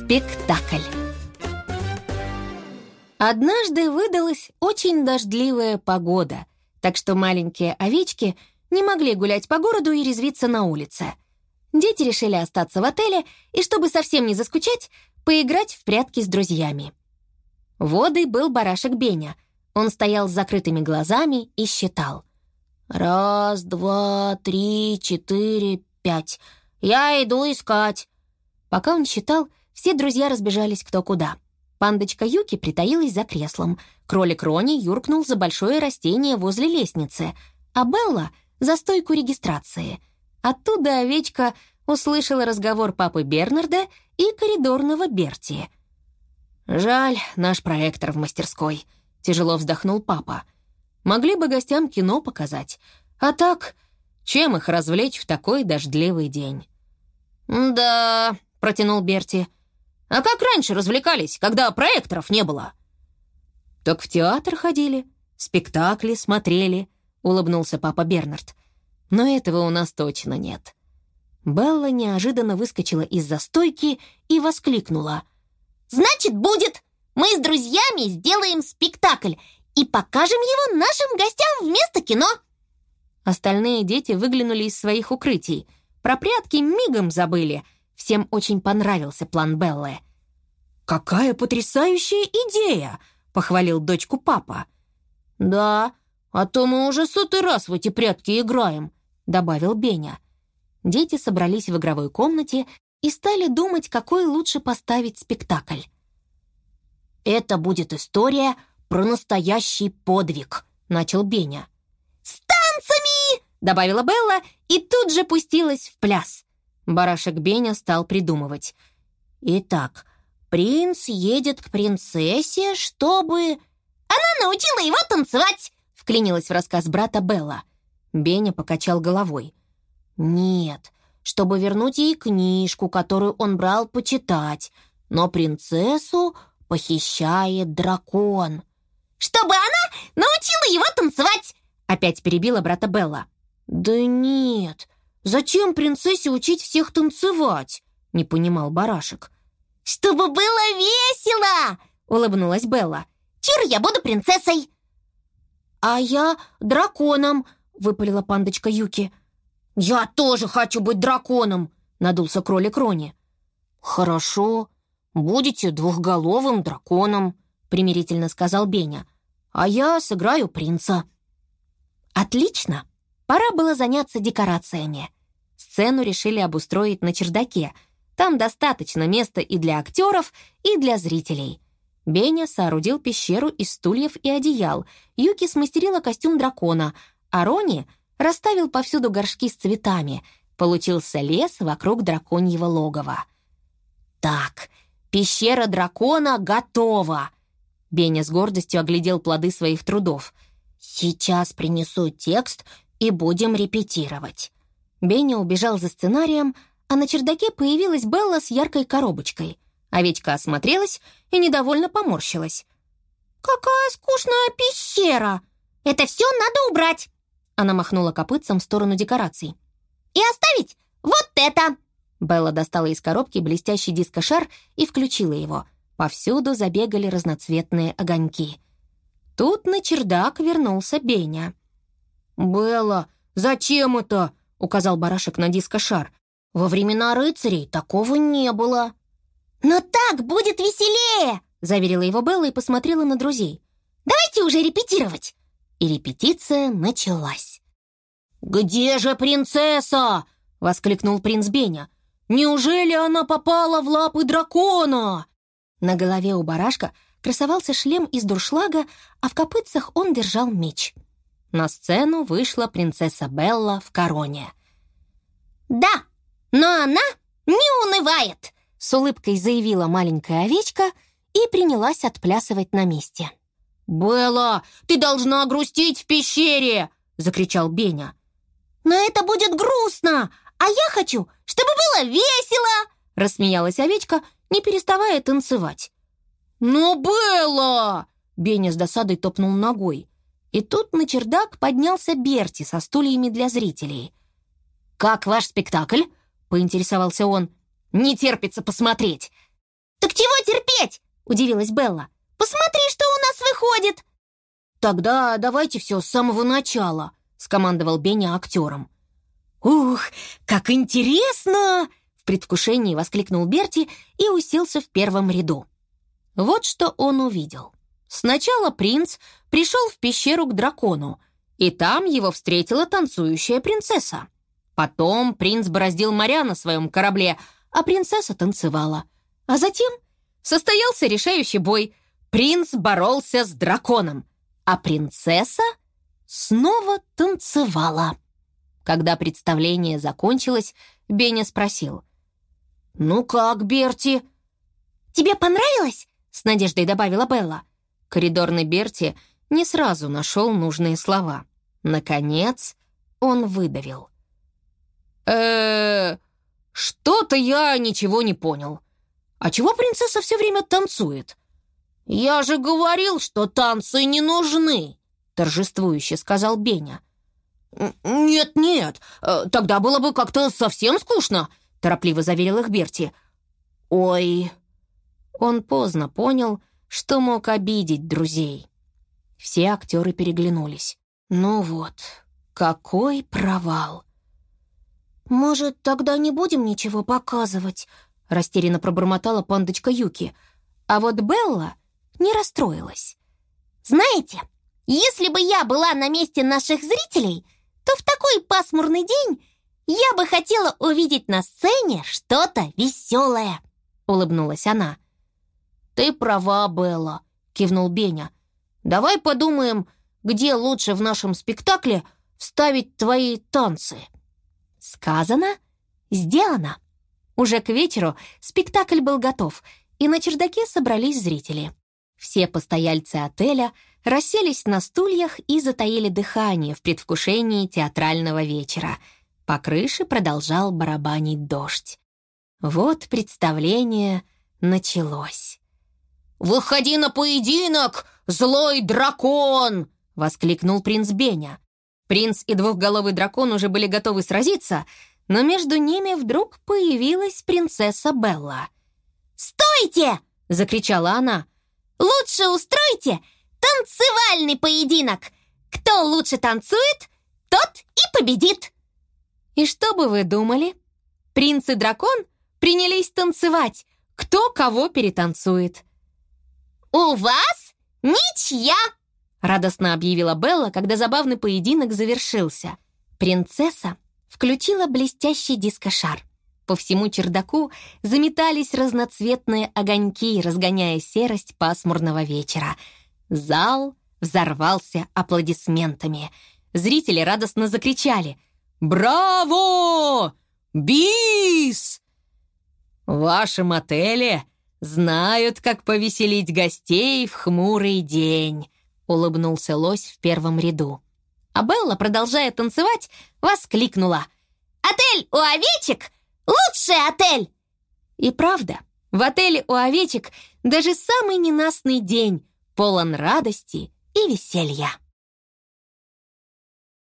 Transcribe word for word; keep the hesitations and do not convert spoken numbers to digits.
Спектакль. Однажды выдалась очень дождливая погода, так что маленькие овечки не могли гулять по городу и резвиться на улице. Дети решили остаться в отеле и, чтобы совсем не заскучать, поиграть в прятки с друзьями. Водой был барашек Беня. Он стоял с закрытыми глазами и считал. «Раз, два, три, четыре, пять. Я иду искать». Пока он считал, все друзья разбежались кто куда. Пандочка Юки притаилась за креслом, кролик Рони юркнул за большое растение возле лестницы, а Белла — за стойку регистрации. Оттуда овечка услышала разговор папы Бернарда и коридорного Берти. «Жаль, наш проектор в мастерской», — тяжело вздохнул папа. «Могли бы гостям кино показать. А так, чем их развлечь в такой дождливый день?» «Да», — протянул Берти. «А как раньше развлекались, когда проекторов не было?» «Так в театр ходили, спектакли смотрели», — улыбнулся папа Бернард. «Но этого у нас точно нет». Белла неожиданно выскочила из-за стойки и воскликнула. «Значит, будет! Мы с друзьями сделаем спектакль и покажем его нашим гостям вместо кино!» Остальные дети выглянули из своих укрытий. Про прятки мигом забыли. Всем очень понравился план Беллы. «Какая потрясающая идея!» — похвалил дочку папа. «Да, а то мы уже сотый раз в эти прятки играем», — добавил Беня. Дети собрались в игровой комнате и стали думать, какой лучше поставить спектакль. «Это будет история про настоящий подвиг», — начал Беня. «С танцами!» — добавила Белла и тут же пустилась в пляс. Барашек Беня стал придумывать. «Итак, принц едет к принцессе, чтобы...» «Она научила его танцевать!» — вклинилась в рассказ брата Белла. Беня покачал головой. «Нет, чтобы вернуть ей книжку, которую он брал почитать, но принцессу похищает дракон». «Чтобы она научила его танцевать!» — опять перебила брата Белла. «Да нет, зачем принцессе учить всех танцевать?» — не понимал барашек. «Чтобы было весело!» — улыбнулась Белла. «Чур, я буду принцессой!» «А я драконом!» — выпалила пандочка Юки. «Я тоже хочу быть драконом!» — надулся кролик Рони. «Хорошо, будете двухголовым драконом», — примирительно сказал Беня. «А я сыграю принца». «Отлично! Пора было заняться декорациями. Сцену решили обустроить на чердаке. Там достаточно места и для актеров, и для зрителей. Беня соорудил пещеру из стульев и одеял, Юки смастерила костюм дракона, а Рони расставил повсюду горшки с цветами. Получился лес вокруг драконьего логова. «Так, пещера дракона готова!» Беня с гордостью оглядел плоды своих трудов. «Сейчас принесу текст и будем репетировать». Беня убежал за сценарием, а на чердаке появилась Белла с яркой коробочкой. Овечка осмотрелась и недовольно поморщилась. «Какая скучная пещера! Это все надо убрать!» Она махнула копытцем в сторону декораций. «И оставить вот это!» Белла достала из коробки блестящий дискошар и включила его. Повсюду забегали разноцветные огоньки. Тут на чердак вернулся Беня. «Белла, зачем это?» — указал барашек на дискошар. «Во времена рыцарей такого не было». «Но так будет веселее!» — заверила его Белла и посмотрела на друзей. «Давайте уже репетировать!» И репетиция началась. «Где же принцесса?» — воскликнул принц Беня. «Неужели она попала в лапы дракона?» На голове у барашка красовался шлем из дуршлага, а в копытцах он держал меч. На сцену вышла принцесса Белла в короне. «Да, но она не унывает!» — с улыбкой заявила маленькая овечка и принялась отплясывать на месте. «Белла, ты должна грустить в пещере!» — закричал Беня. «Но это будет грустно, а я хочу, чтобы было весело!» — рассмеялась овечка, не переставая танцевать. «Но, Белла!» — Беня с досадой топнул ногой. И тут на чердак поднялся Берти со стульями для зрителей. «Как ваш спектакль?» — поинтересовался он. «Не терпится посмотреть!» Так чего терпеть? Удивилась Белла. Посмотри, что у нас выходит. Тогда давайте все с самого начала, скомандовал Беня актером. Ух, как интересно! В предвкушении воскликнул Берти и уселся в первом ряду. Вот что он увидел. Сначала принц пришел в пещеру к дракону, и там его встретила танцующая принцесса. Потом принц бороздил моря на своем корабле, а принцесса танцевала. А затем состоялся решающий бой. Принц боролся с драконом, а принцесса снова танцевала. Когда представление закончилось, Беня спросил: «Ну как, Берти?» «Тебе понравилось?» — с надеждой добавила Белла. Коридорный Берти не сразу нашел нужные слова. Наконец он выдавил: э что-то я ничего не понял. А чего принцесса все время танцует?» «Я же говорил, что танцы не нужны», — торжествующе сказал Беня. «Нет-нет, тогда было бы как-то совсем скучно», — торопливо заверил их Берти. «Ой...» Он поздно понял, что мог обидеть друзей. Все актеры переглянулись. Ну вот, какой провал. «Может, тогда не будем ничего показывать?» — растерянно пробормотала пандочка Юки. А вот Белла не расстроилась. «Знаете, если бы я была на месте наших зрителей, то в такой пасмурный день я бы хотела увидеть на сцене что-то веселое», — улыбнулась она. «Ты права, Белла», — кивнул Беня. «Давай подумаем, где лучше в нашем спектакле вставить твои танцы». Сказано, сделано. Уже к вечеру спектакль был готов, и на чердаке собрались зрители. Все постояльцы отеля расселись на стульях и затаили дыхание в предвкушении театрального вечера. По крыше продолжал барабанить дождь. Вот представление началось. «Выходи на поединок, злой дракон!» — воскликнул принц Беня. Принц и двухголовый дракон уже были готовы сразиться, но между ними вдруг появилась принцесса Белла. «Стойте!» — закричала она. «Лучше устройте танцевальный поединок! Кто лучше танцует, тот и победит!» И что бы вы думали? Принц и дракон принялись танцевать, кто кого перетанцует. «У вас ничья!» — радостно объявила Белла, когда забавный поединок завершился. Принцесса включила блестящий дискошар. По всему чердаку заметались разноцветные огоньки, разгоняя серость пасмурного вечера. Зал взорвался аплодисментами. Зрители радостно закричали: «Браво! Бис!» «В вашем отеле знают, как повеселить гостей в хмурый день», — улыбнулся лось в первом ряду. А Белла, продолжая танцевать, воскликнула: «Отель у овечек — лучший отель!» И правда, в отеле у овечек даже самый ненастный день полон радости и веселья.